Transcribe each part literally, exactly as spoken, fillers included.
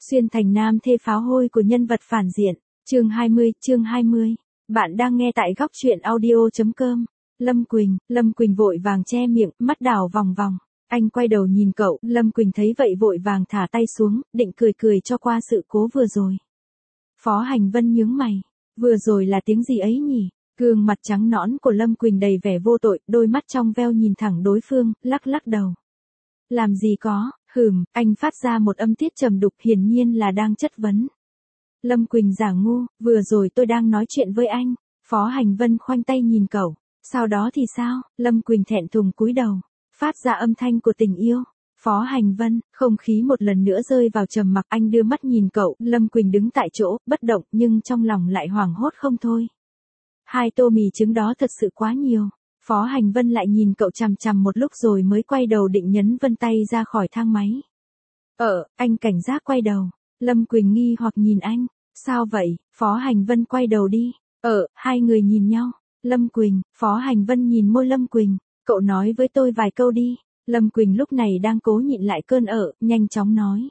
Xuyên thành nam thê pháo hôi của nhân vật phản diện. Chương hai mươi, chương hai mươi. Bạn đang nghe tại góc truyện audio chấm com. Lâm Quỳnh, Lâm Quỳnh vội vàng che miệng, mắt đảo vòng vòng. Anh quay đầu nhìn cậu, Lâm Quỳnh thấy vậy vội vàng thả tay xuống, định cười cười cho qua sự cố vừa rồi. Phó Hành Vân nhướng mày. Vừa rồi là tiếng gì ấy nhỉ? Gương mặt trắng nõn của Lâm Quỳnh đầy vẻ vô tội, đôi mắt trong veo nhìn thẳng đối phương, lắc lắc đầu. Làm gì có, hừm, anh phát ra một âm tiết trầm đục, hiển nhiên là đang chất vấn. Lâm Quỳnh giả ngu, vừa rồi tôi đang nói chuyện với anh. Phó Hành Vân khoanh tay nhìn cậu. Sau đó thì sao? Lâm Quỳnh thẹn thùng cúi đầu, phát ra âm thanh của tình yêu. Phó Hành Vân, không khí một lần nữa rơi vào trầm mặc, anh đưa mắt nhìn cậu, Lâm Quỳnh đứng tại chỗ, bất động nhưng trong lòng lại hoảng hốt không thôi. Hai tô mì trứng đó thật sự quá nhiều. Phó Hành Vân lại nhìn cậu chằm chằm một lúc rồi mới quay đầu định nhấn vân tay ra khỏi thang máy. Ờ, anh cảnh giác quay đầu. Lâm Quỳnh nghi hoặc nhìn anh. Sao vậy? Phó Hành Vân quay đầu đi. Ờ, hai người nhìn nhau. Lâm Quỳnh, Phó Hành Vân nhìn môi Lâm Quỳnh. Cậu nói với tôi vài câu đi. Lâm Quỳnh lúc này đang cố nhịn lại cơn ợ, nhanh chóng nói.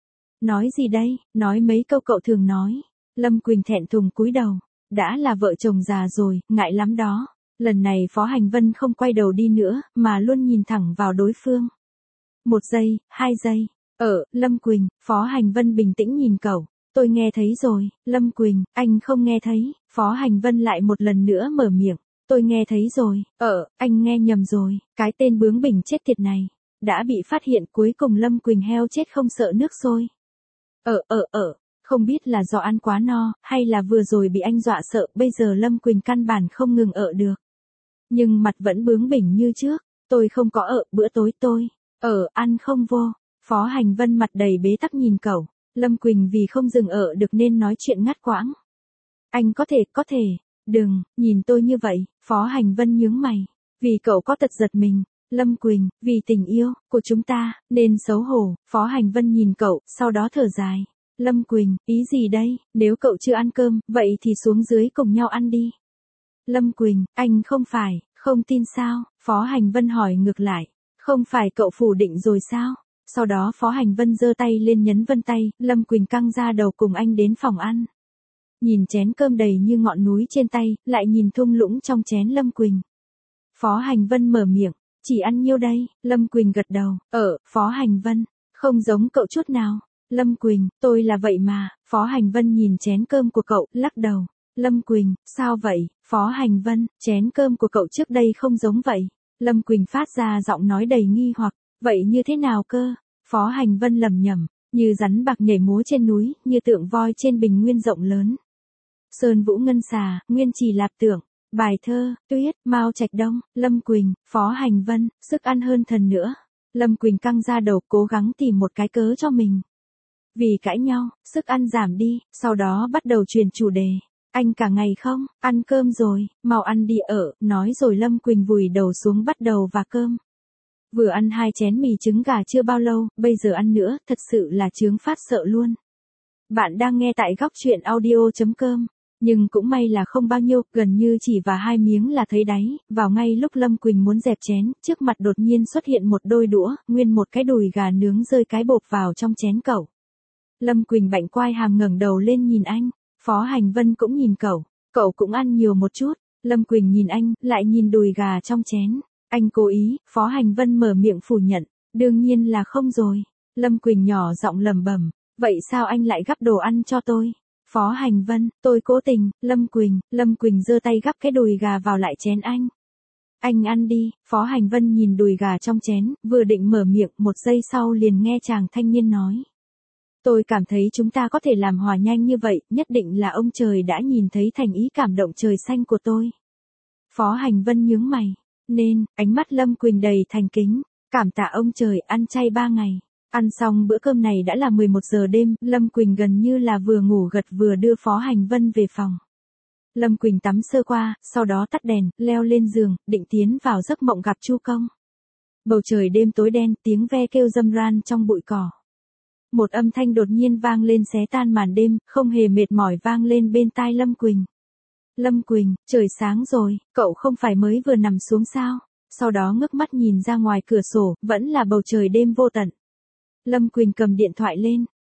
Nói gì đây? Nói mấy câu cậu thường nói. Lâm Quỳnh thẹn thùng cúi đầu. Đã là vợ chồng già rồi, ngại lắm đó. Lần này Phó Hành Vân không quay đầu đi nữa, mà luôn nhìn thẳng vào đối phương. Một giây, hai giây. Ờ, Lâm Quỳnh, Phó Hành Vân bình tĩnh nhìn cậu. Tôi nghe thấy rồi. Lâm Quỳnh, anh không nghe thấy. Phó Hành Vân lại một lần nữa mở miệng. Tôi nghe thấy rồi. Ờ, anh nghe nhầm rồi. Cái tên bướng bỉnh chết tiệt này đã bị phát hiện, cuối cùng Lâm Quỳnh heo chết không sợ nước sôi. Ờ ờ ờ, không biết là do ăn quá no, hay là vừa rồi bị anh dọa sợ, bây giờ Lâm Quỳnh căn bản không ngừng ợ được. Nhưng mặt vẫn bướng bỉnh như trước. Tôi không có ợ, bữa tối tôi ở ăn không vô. Phó Hành Vân mặt đầy bế tắc nhìn cậu. Lâm Quỳnh vì không dừng ợ được nên nói chuyện ngắt quãng. Anh có thể, có thể. Đừng, nhìn tôi như vậy. Phó Hành Vân nhướng mày. Vì cậu có tật giật mình. Lâm Quỳnh, vì tình yêu của chúng ta nên xấu hổ. Phó Hành Vân nhìn cậu, sau đó thở dài. Lâm Quỳnh, ý gì đây? Nếu cậu chưa ăn cơm, vậy thì xuống dưới cùng nhau ăn đi. Lâm Quỳnh, anh không phải, không tin sao? Phó Hành Vân hỏi ngược lại. Không phải cậu phủ định rồi sao? Sau đó Phó Hành Vân giơ tay lên nhấn vân tay, Lâm Quỳnh căng ra đầu cùng anh đến phòng ăn. Nhìn chén cơm đầy như ngọn núi trên tay, lại nhìn thung lũng trong chén Lâm Quỳnh. Phó Hành Vân mở miệng, chỉ ăn nhiêu đây? Lâm Quỳnh gật đầu, ờ, Phó Hành Vân, không giống cậu chút nào. Lâm Quỳnh, tôi là vậy mà. Phó Hành Vân nhìn chén cơm của cậu, lắc đầu. Lâm Quỳnh, sao vậy? Phó Hành Vân, chén cơm của cậu trước đây không giống vậy. Lâm Quỳnh phát ra giọng nói đầy nghi hoặc, vậy như thế nào cơ? Phó Hành Vân lẩm nhẩm, như rắn bạc nhảy múa trên núi, như tượng voi trên bình nguyên rộng lớn. Sơn Vũ Ngân Xà, Nguyên Trì Lạp Tưởng, bài thơ, Tuyết, Mao Trạch Đông, Lâm Quỳnh, Phó Hành Vân, sức ăn hơn thần nữa. Lâm Quỳnh căng ra đầu cố gắng tìm một cái cớ cho mình. Vì cãi nhau, sức ăn giảm đi, sau đó bắt đầu truyền chủ đề. Anh cả ngày không, ăn cơm rồi, mau ăn đi ở, nói rồi Lâm Quỳnh vùi đầu xuống bắt đầu vả cơm. Vừa ăn hai chén mì trứng gà chưa bao lâu, bây giờ ăn nữa, thật sự là chướng phát sợ luôn. Bạn đang nghe tại góc truyện audio chấm com. Nhưng cũng may là không bao nhiêu, gần như chỉ và hai miếng là thấy đáy, vào ngay lúc Lâm Quỳnh muốn dẹp chén, trước mặt đột nhiên xuất hiện một đôi đũa, nguyên một cái đùi gà nướng rơi cái bộp vào trong chén cậu. Lâm Quỳnh bạnh quai hàm ngẩng đầu lên nhìn anh, Phó Hành Vân cũng nhìn cậu, cậu cũng ăn nhiều một chút. Lâm Quỳnh nhìn anh, lại nhìn đùi gà trong chén. Anh cố ý, Phó Hành Vân mở miệng phủ nhận, đương nhiên là không rồi. Lâm Quỳnh nhỏ giọng lẩm bẩm, vậy sao anh lại gắp đồ ăn cho tôi? Phó Hành Vân, tôi cố tình. Lâm Quỳnh, Lâm Quỳnh giơ tay gắp cái đùi gà vào lại chén anh. Anh ăn đi. Phó Hành Vân nhìn đùi gà trong chén, vừa định mở miệng, một giây sau liền nghe chàng thanh niên nói. Tôi cảm thấy chúng ta có thể làm hòa nhanh như vậy, nhất định là ông trời đã nhìn thấy thành ý cảm động trời xanh của tôi. Phó Hành Vân nhướng mày. Nên, ánh mắt Lâm Quỳnh đầy thành kính. Cảm tạ ông trời, ăn chay ba ngày. Ăn xong bữa cơm này đã là mười một giờ đêm, Lâm Quỳnh gần như là vừa ngủ gật vừa đưa Phó Hành Vân về phòng. Lâm Quỳnh tắm sơ qua, sau đó tắt đèn, leo lên giường, định tiến vào giấc mộng gặp Chu Công. Bầu trời đêm tối đen, tiếng ve kêu râm ran trong bụi cỏ. Một âm thanh đột nhiên vang lên xé tan màn đêm, không hề mệt mỏi vang lên bên tai Lâm Quỳnh. Lâm Quỳnh, trời sáng rồi, cậu không phải mới vừa nằm xuống sao? Sau đó ngước mắt nhìn ra ngoài cửa sổ, vẫn là bầu trời đêm vô tận. Lâm Quỳnh cầm điện thoại lên,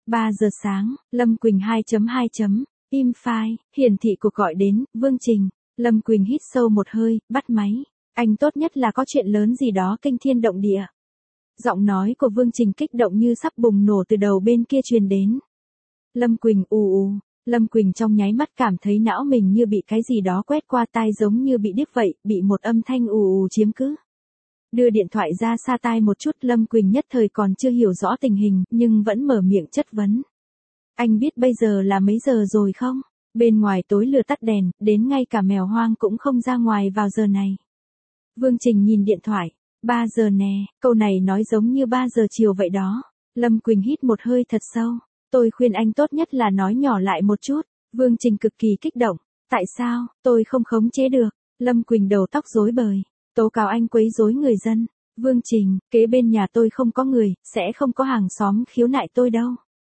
ba giờ sáng, Lâm Quỳnh hai chấm hai chấm, im file, hiển thị cuộc gọi đến, Vương Trình. Lâm Quỳnh hít sâu một hơi, bắt máy. Anh tốt nhất là có chuyện lớn gì đó kinh thiên động địa. Giọng nói của Vương Trình kích động như sắp bùng nổ từ đầu bên kia truyền đến. Lâm Quỳnh ù ù, Lâm Quỳnh trong nháy mắt cảm thấy não mình như bị cái gì đó quét qua tai giống như bị điếc vậy, bị một âm thanh ù ù chiếm cứ. Đưa điện thoại ra xa tai một chút, Lâm Quỳnh nhất thời còn chưa hiểu rõ tình hình, nhưng vẫn mở miệng chất vấn. Anh biết bây giờ là mấy giờ rồi không? Bên ngoài tối lửa tắt đèn, đến ngay cả mèo hoang cũng không ra ngoài vào giờ này. Vương Trình nhìn điện thoại. ba giờ nè, câu này nói giống như ba giờ chiều vậy đó. Lâm Quỳnh hít một hơi thật sâu. Tôi khuyên anh tốt nhất là nói nhỏ lại một chút. Vương Trình cực kỳ kích động. Tại sao, tôi không khống chế được. Lâm Quỳnh đầu tóc rối bời. Tố cáo anh quấy rối người dân. Vương Trình, kế bên nhà tôi không có người, sẽ không có hàng xóm khiếu nại tôi đâu.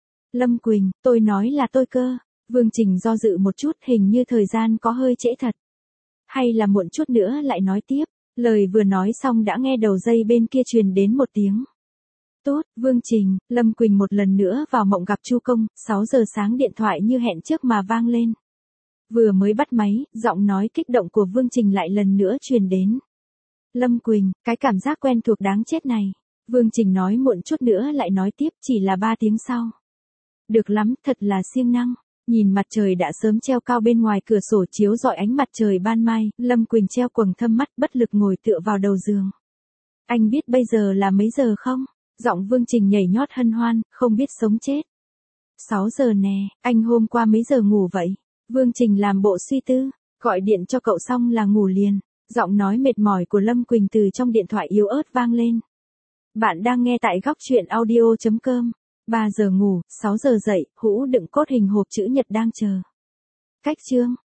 Lâm Quỳnh, tôi nói là tôi cơ. Vương Trình do dự một chút, hình như thời gian có hơi trễ thật. Hay là muộn chút nữa lại nói tiếp. Lời vừa nói xong đã nghe đầu dây bên kia truyền đến một tiếng. Tốt, Vương Trình. Lâm Quỳnh một lần nữa vào mộng gặp Chu Công. sáu giờ sáng điện thoại như hẹn trước mà vang lên. Vừa mới bắt máy, giọng nói kích động của Vương Trình lại lần nữa truyền đến. Lâm Quỳnh, cái cảm giác quen thuộc đáng chết này. Vương Trình nói muộn chút nữa lại nói tiếp, chỉ là ba tiếng sau. Được lắm, thật là siêng năng. Nhìn mặt trời đã sớm treo cao bên ngoài cửa sổ chiếu rọi ánh mặt trời ban mai, Lâm Quỳnh treo quầng thâm mắt bất lực ngồi tựa vào đầu giường. Anh biết bây giờ là mấy giờ không? Giọng Vương Trình nhảy nhót hân hoan, không biết sống chết. sáu giờ nè, anh hôm qua mấy giờ ngủ vậy? Vương Trình làm bộ suy tư, gọi điện cho cậu xong là ngủ liền. Giọng nói mệt mỏi của Lâm Quỳnh từ trong điện thoại yếu ớt vang lên. Bạn đang nghe tại góc truyện audio chấm com. ba giờ ngủ, sáu giờ dậy, hũ đựng cốt hình hộp chữ nhật đang chờ. Cách chương.